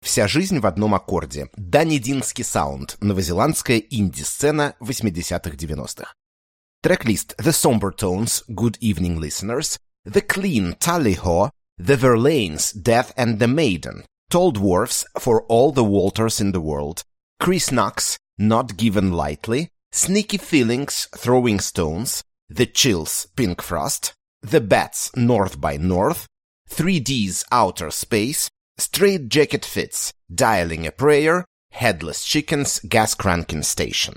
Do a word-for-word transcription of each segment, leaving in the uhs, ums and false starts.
Вся жизнь в одном аккорде. Данидинский саунд. Новозеландская инди-сцена восьмидесятых-девяностых. Трек-лист The Somber Tones, Good Evening Listeners, The Clean, Tally-Ho, The Verlaines, Death and the Maiden, Tall Dwarfs, For All the Walters in the World, Chris Knox, Not Given Lightly, Sneaky Feelings, Throwing Stones, The Chills, Pink Frost, The Bats, North by North, three D's, Outer Space, Straight Jacket Fits, Dialing a Prayer, Headless Chickens, Gas Cranking Station.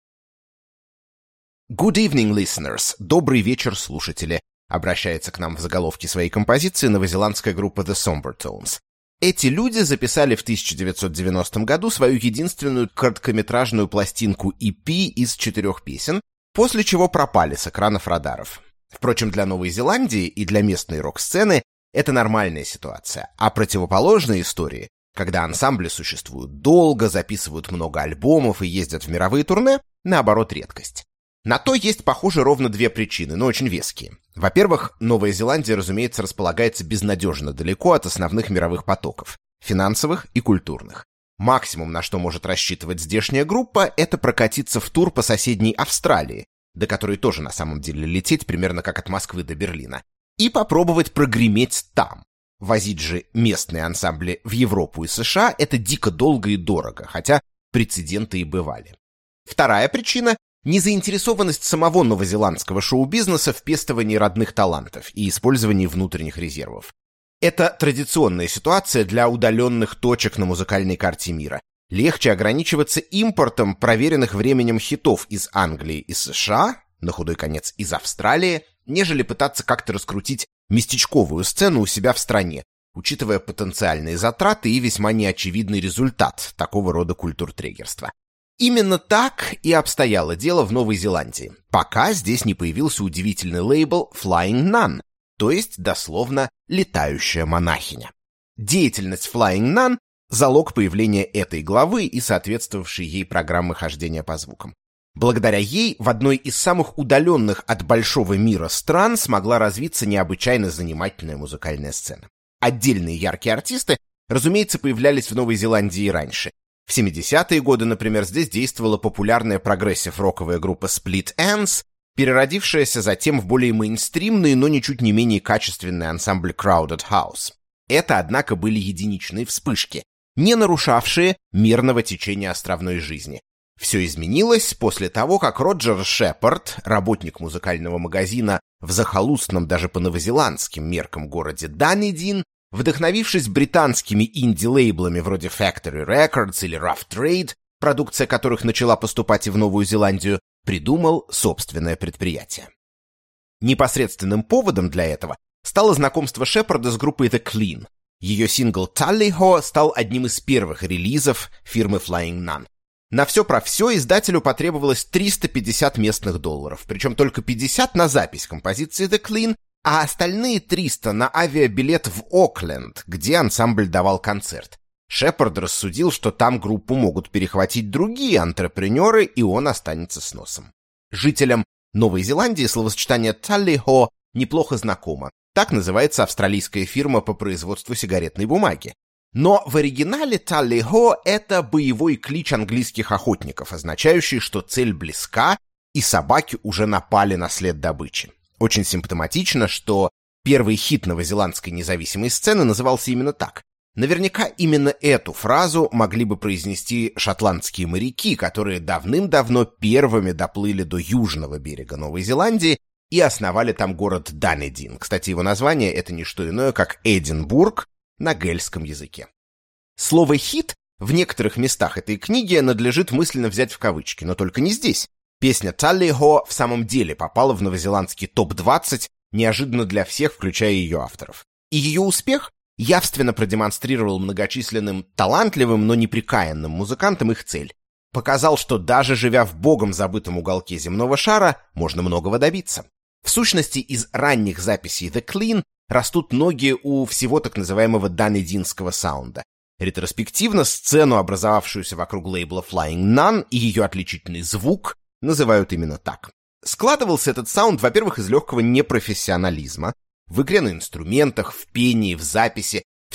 Good evening, listeners. Добрый вечер, слушатели. Обращается к нам в заголовке своей композиции новозеландская группа The Somber Tones. Эти люди записали в тысяча девятьсот девяностом году свою единственную короткометражную пластинку и пи из четырех песен, после чего пропали с экранов радаров. Впрочем, для Новой Зеландии и для местной рок-сцены это нормальная ситуация, а противоположные истории, когда ансамбли существуют долго, записывают много альбомов и ездят в мировые турне, наоборот, редкость. На то есть, похоже, ровно две причины, но очень веские. Во-первых, Новая Зеландия, разумеется, располагается безнадежно далеко от основных мировых потоков – финансовых и культурных. Максимум, на что может рассчитывать здешняя группа, это прокатиться в тур по соседней Австралии, до которой тоже на самом деле лететь примерно как от Москвы до Берлина, и попробовать прогреметь там. Возить же местные ансамбли в Европу и США – это дико долго и дорого, хотя прецеденты и бывали. Вторая причина – незаинтересованность самого новозеландского шоу-бизнеса в пестовании родных талантов и использовании внутренних резервов. Это традиционная ситуация для удаленных точек на музыкальной карте мира. Легче ограничиваться импортом проверенных временем хитов из Англии и США, на худой конец из Австралии, нежели пытаться как-то раскрутить местечковую сцену у себя в стране, учитывая потенциальные затраты и весьма неочевидный результат такого рода культуртрегерства. Именно так и обстояло дело в Новой Зеландии, пока здесь не появился удивительный лейбл Flying Nun, то есть, дословно, летающая монахиня. Деятельность Flying Nun – залог появления этой главы и соответствовавшей ей программы хождения по звукам. Благодаря ей в одной из самых удаленных от большого мира стран смогла развиться необычайно занимательная музыкальная сцена. Отдельные яркие артисты, разумеется, появлялись в Новой Зеландии и раньше. В семидесятые годы, например, здесь действовала популярная прогрессив-роковая группа Split Enz, переродившаяся затем в более мейнстримный, но ничуть не менее качественный ансамбль Crowded House. Это, однако, были единичные вспышки, не нарушавшие мирного течения островной жизни. Все изменилось после того, как Роджер Шепард, работник музыкального магазина в захолустном даже по новозеландским меркам городе Данидин, вдохновившись британскими инди-лейблами вроде Factory Records или Rough Trade, продукция которых начала поступать и в Новую Зеландию, придумал собственное предприятие. Непосредственным поводом для этого стало знакомство Шепарда с группой The Clean. Ее сингл «Tally-Ho» стал одним из первых релизов фирмы Flying Nun. На все про все издателю потребовалось триста пятьдесят местных долларов, причем только пятьдесят на запись композиции The Clean, а остальные триста на авиабилет в Окленд, где ансамбль давал концерт. Шепард рассудил, что там группу могут перехватить другие антрепренеры, и он останется с носом. Жителям Новой Зеландии словосочетание «Tally-Ho» неплохо знакомо. Так называется австралийская фирма по производству сигаретной бумаги. Но в оригинале «Tally-Ho» — это боевой клич английских охотников, означающий, что цель близка, и собаки уже напали на след добычи. Очень симптоматично, что первый хит новозеландской независимой сцены назывался именно так. Наверняка именно эту фразу могли бы произнести шотландские моряки, которые давным-давно первыми доплыли до южного берега Новой Зеландии и основали там город Данидин. Кстати, его название — это не что иное, как Эдинбург на гельском языке. Слово «хит» в некоторых местах этой книги надлежит мысленно взять в кавычки, но только не здесь. Песня «Tally-Ho» в самом деле попала в новозеландский топ двадцать, неожиданно для всех, включая ее авторов. И ее успех явственно продемонстрировал многочисленным талантливым, но неприкаянным музыкантам их цель. Показал, что даже живя в богом забытом уголке земного шара, можно многого добиться. В сущности, из ранних записей The Clean растут ноги у всего так называемого данидинского саунда. Ретроспективно сцену, образовавшуюся вокруг лейбла Flying Nun, и ее отличительный звук называют именно так. Складывался этот саунд, во-первых, из легкого непрофессионализма, в игре на инструментах, в пении, в записи.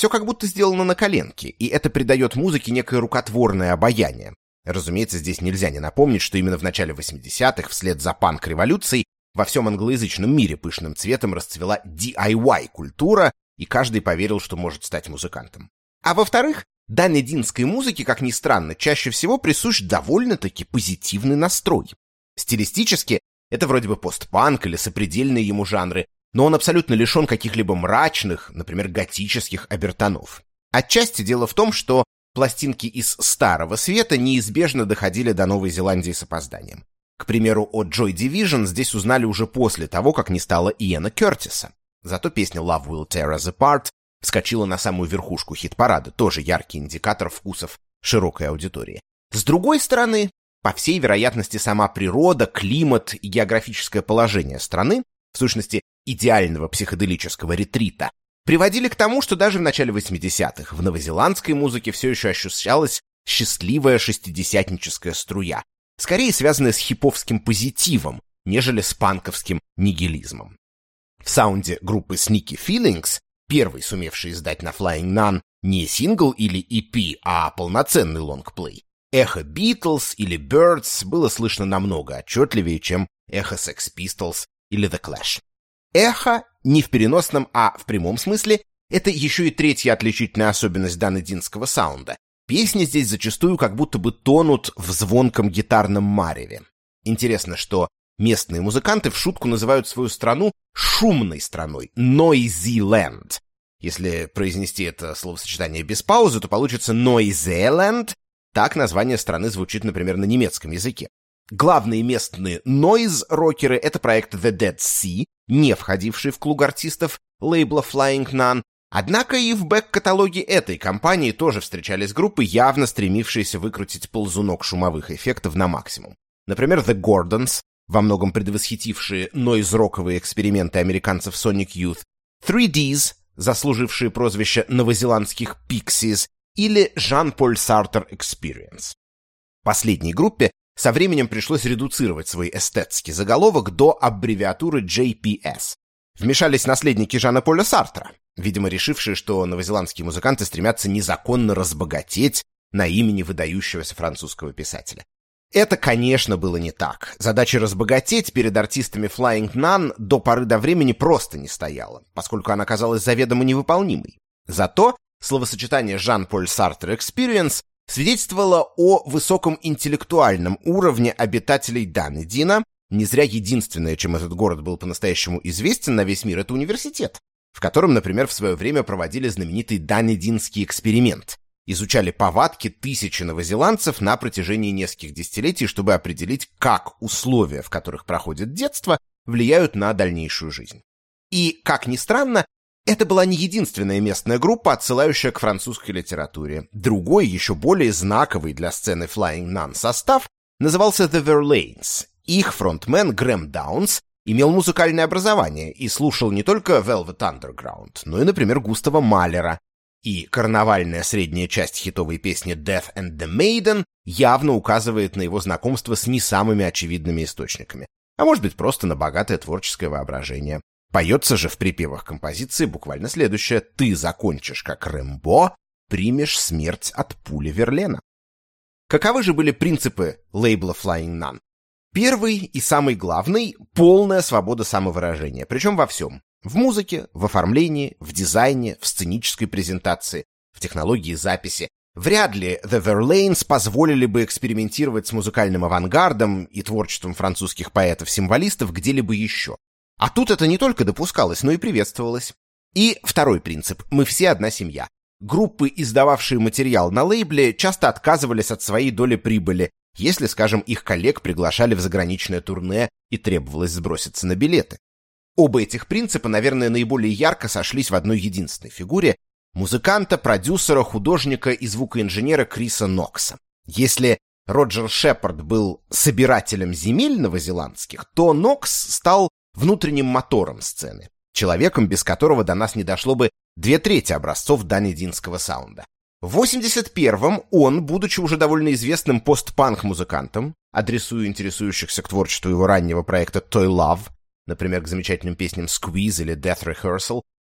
Все как будто сделано на коленке, и это придает музыке некое рукотворное обаяние. Разумеется, здесь нельзя не напомнить, что именно в начале восьмидесятых, вслед за панк-революцией, во всем англоязычном мире пышным цветом расцвела ди ай вай-культура, и каждый поверил, что может стать музыкантом. А во-вторых, данединской музыке, как ни странно, чаще всего присущ довольно-таки позитивный настрой. Стилистически это вроде бы постпанк или сопредельные ему жанры, но он абсолютно лишен каких-либо мрачных, например, готических обертонов. Отчасти дело в том, что пластинки из Старого Света неизбежно доходили до Новой Зеландии с опозданием. К примеру, о Joy Division здесь узнали уже после того, как не стало Иэна Кертиса. Зато песня Love Will Tear Us Apart вскочила на самую верхушку хит-парада, тоже яркий индикатор вкусов широкой аудитории. С другой стороны, по всей вероятности, сама природа, климат и географическое положение страны, в сущности, идеального психоделического ретрита, приводили к тому, что даже в начале восьмидесятых в новозеландской музыке все еще ощущалась счастливая шестидесятническая струя, скорее связанная с хиповским позитивом, нежели с панковским нигилизмом. В саунде группы Sneaky Feelings, первой сумевшей издать на Flying Nun не сингл или и пи, а полноценный лонгплей, эхо Beatles или Birds было слышно намного отчетливее, чем эхо Sex Pistols или The Clash. Эхо не в переносном, а в прямом смысле — это еще и третья отличительная особенность данединского саунда. Песни здесь зачастую как будто бы тонут в звонком гитарном мареве. Интересно, что местные музыканты в шутку называют свою страну шумной страной — Noisy Land. Если произнести это словосочетание без паузы, то получится Noiseland. Так название страны звучит, например, на немецком языке. Главные местные нойз-рокеры — это проект The Dead Sea, не входивший в клуб артистов лейбла Flying Nun. Однако и в бэк-каталоге этой компании тоже встречались группы, явно стремившиеся выкрутить ползунок шумовых эффектов на максимум. Например, The Gordons, во многом предвосхитившие нойз-роковые эксперименты американцев Sonic Youth, три D's, заслужившие прозвище новозеландских Pixies, или Jean-Paul Sartre Experience. Последней группе со временем пришлось редуцировать свой эстетский заголовок до аббревиатуры джей пи эс. Вмешались наследники Жана-Поля Сартра, видимо, решившие, что новозеландские музыканты стремятся незаконно разбогатеть на имени выдающегося французского писателя. Это, конечно, было не так. Задача разбогатеть перед артистами Flying Nun до поры до времени просто не стояла, поскольку она казалась заведомо невыполнимой. Зато словосочетание Jean-Paul Sartre Experience свидетельствовало о высоком интеллектуальном уровне обитателей Данедина. Не зря единственное, чем этот город был по-настоящему известен на весь мир, это университет, в котором, например, в свое время проводили знаменитый Данединский эксперимент. Изучали повадки тысячи новозеландцев на протяжении нескольких десятилетий, чтобы определить, как условия, в которых проходит детство, влияют на дальнейшую жизнь. И, как ни странно, это была не единственная местная группа, отсылающая к французской литературе. Другой, еще более знаковый для сцены Flying Nun состав назывался The Verlaines. Их фронтмен Грэм Даунс имел музыкальное образование и слушал не только Velvet Underground, но и, например, Густава Малера. И карнавальная средняя часть хитовой песни Death and the Maiden явно указывает на его знакомство с не самыми очевидными источниками, а может быть просто на богатое творческое воображение. Поется же в припевах композиции буквально следующее: «Ты закончишь как Рэмбо, примешь смерть от пули Верлена». Каковы же были принципы лейбла Flying Nun? Первый и самый главный — полная свобода самовыражения, причем во всем. В музыке, в оформлении, в дизайне, в сценической презентации, в технологии записи. Вряд ли The Verlaines позволили бы экспериментировать с музыкальным авангардом и творчеством французских поэтов-символистов где-либо еще. А тут это не только допускалось, но и приветствовалось. И второй принцип: мы все одна семья. Группы, издававшие материал на лейбле, часто отказывались от своей доли прибыли, если, скажем, их коллег приглашали в заграничное турне и требовалось сброситься на билеты. Оба этих принципа, наверное, наиболее ярко сошлись в одной единственной фигуре — музыканта, продюсера, художника и звукоинженера Криса Нокса. Если Роджер Шепард был собирателем земель новозеландских, то Нокс стал внутренним мотором сцены, человеком, без которого до нас не дошло бы две трети образцов данединского саунда. В восемьдесят первом он, будучи уже довольно известным постпанк-музыкантом, адресуя интересующихся к творчеству его раннего проекта Toy Love, например, к замечательным песням Squeeze или Death Rehearsal,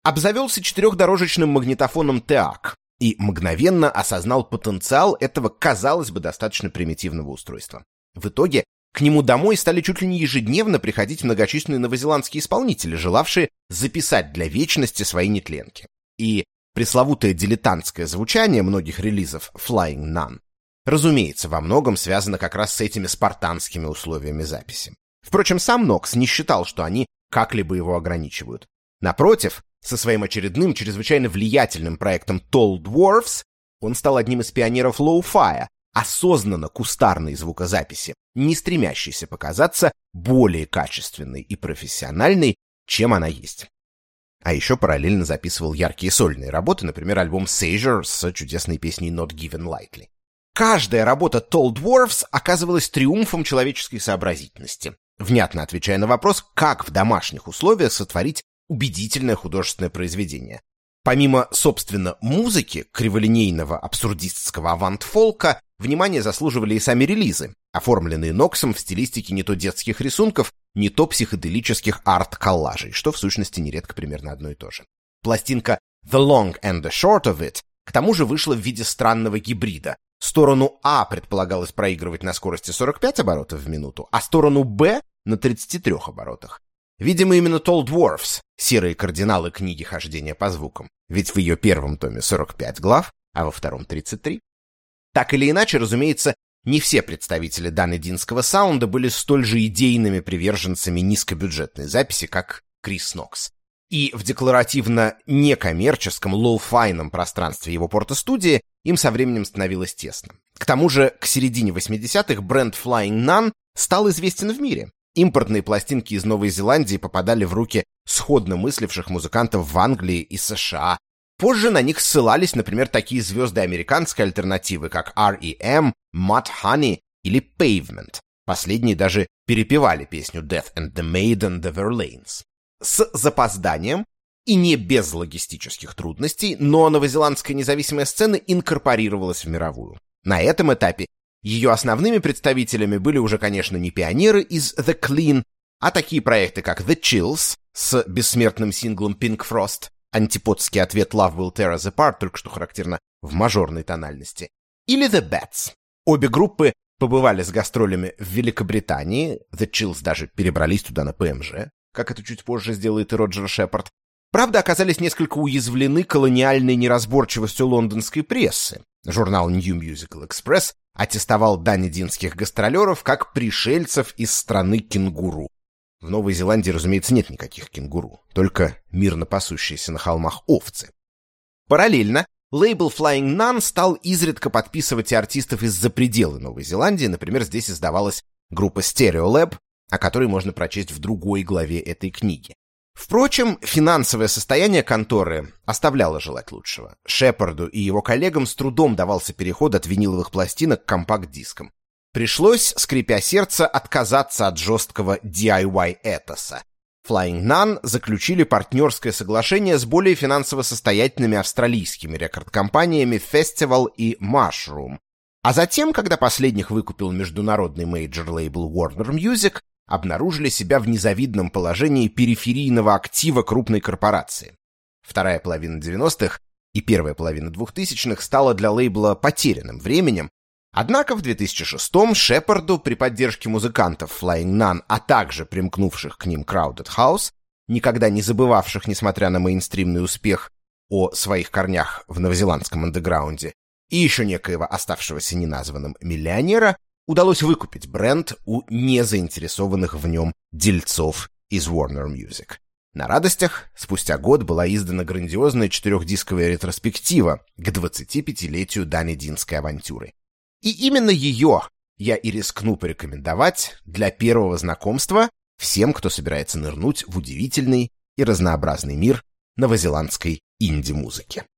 обзавелся четырехдорожечным магнитофоном Теак и мгновенно осознал потенциал этого, казалось бы, достаточно примитивного устройства. В итоге к нему домой стали чуть ли не ежедневно приходить многочисленные новозеландские исполнители, желавшие записать для вечности свои нетленки. И пресловутое дилетантское звучание многих релизов Flying Nun, разумеется, во многом связано как раз с этими спартанскими условиями записи. Впрочем, сам Нокс не считал, что они как-либо его ограничивают. Напротив, со своим очередным чрезвычайно влиятельным проектом Tall Dwarfs он стал одним из пионеров лоу-фая, осознанно кустарной звукозаписи, не стремящейся показаться более качественной и профессиональной, чем она есть. А еще параллельно записывал яркие сольные работы, например, альбом Seizure с чудесной песней Not Given Lightly. Каждая работа Tall Dwarfs оказывалась триумфом человеческой сообразительности, внятно отвечая на вопрос, как в домашних условиях сотворить убедительное художественное произведение. Помимо, собственно, музыки, криволинейного абсурдистского авант-фолка, внимание заслуживали и сами релизы, оформленные Ноксом в стилистике не то детских рисунков, не то психоделических арт-коллажей, что в сущности нередко примерно одно и то же. Пластинка The Long and the Short of It к тому же вышла в виде странного гибрида. Сторону А предполагалось проигрывать на скорости сорок пять оборотов в минуту, а сторону Б на тридцати трёх оборотах. Видимо, именно Tall Dwarfs — серые кардиналы книги хождения по звукам, ведь в ее первом томе сорок пять глав, а во втором тридцать три. Так или иначе, разумеется, не все представители данединского саунда были столь же идейными приверженцами низкобюджетной записи, как Крис Нокс. И в декларативно некоммерческом, лоу-файном пространстве его порто-студии им со временем становилось тесно. К тому же, к середине восьмидесятых бренд Flying Nun стал известен в мире. Импортные пластинки из Новой Зеландии попадали в руки сходно мысливших музыкантов в Англии и США. Позже на них ссылались, например, такие звезды американской альтернативы, как ар и эм, Mudhoney или Pavement. Последние даже перепевали песню Death and the Maiden The Verlaines. С запозданием и не без логистических трудностей, но новозеландская независимая сцена инкорпорировалась в мировую. На этом этапе ее основными представителями были уже, конечно, не пионеры из The Clean, а такие проекты, как The Chills с бессмертным синглом Pink Frost, антиподский ответ Love Will Tear Us Apart, только что характерно в мажорной тональности, или The Bats. Обе группы побывали с гастролями в Великобритании, The Chills даже перебрались туда на пэ эм жэ, как это чуть позже сделает и Роджер Шепард. Правда, оказались несколько уязвлены колониальной неразборчивостью лондонской прессы. Журнал New Musical Express аттестовал данединских гастролеров как пришельцев из страны кенгуру. В Новой Зеландии, разумеется, нет никаких кенгуру, только мирно пасущиеся на холмах овцы. Параллельно лейбл Flying Nun стал изредка подписывать и артистов из-за пределы Новой Зеландии. Например, здесь издавалась группа Stereolab, о которой можно прочесть в другой главе этой книги. Впрочем, финансовое состояние конторы оставляло желать лучшего. Шепарду и его коллегам с трудом давался переход от виниловых пластинок к компакт-дискам. Пришлось, скрипя сердце, отказаться от жесткого ди ай вай-этоса. Flying Nun заключили партнерское соглашение с более финансово состоятельными австралийскими рекорд-компаниями Festival и Mushroom. А затем, когда последних выкупил международный мейджор-лейбл Warner Music, обнаружили себя в незавидном положении периферийного актива крупной корпорации. Вторая половина девяностых и первая половина двухтысячных стала для лейбла потерянным временем, однако в две тысячи шестом Шепарду при поддержке музыкантов Flying Nun, а также примкнувших к ним Crowded House, никогда не забывавших, несмотря на мейнстримный успех, о своих корнях в новозеландском андеграунде, и еще некоего оставшегося неназванным миллионера, удалось выкупить бренд у незаинтересованных в нем дельцов из Warner Music. На радостях спустя год была издана грандиозная четырехдисковая ретроспектива к двадцатипятилетию данединской авантюры. И именно ее я и рискну порекомендовать для первого знакомства всем, кто собирается нырнуть в удивительный и разнообразный мир новозеландской инди-музыки.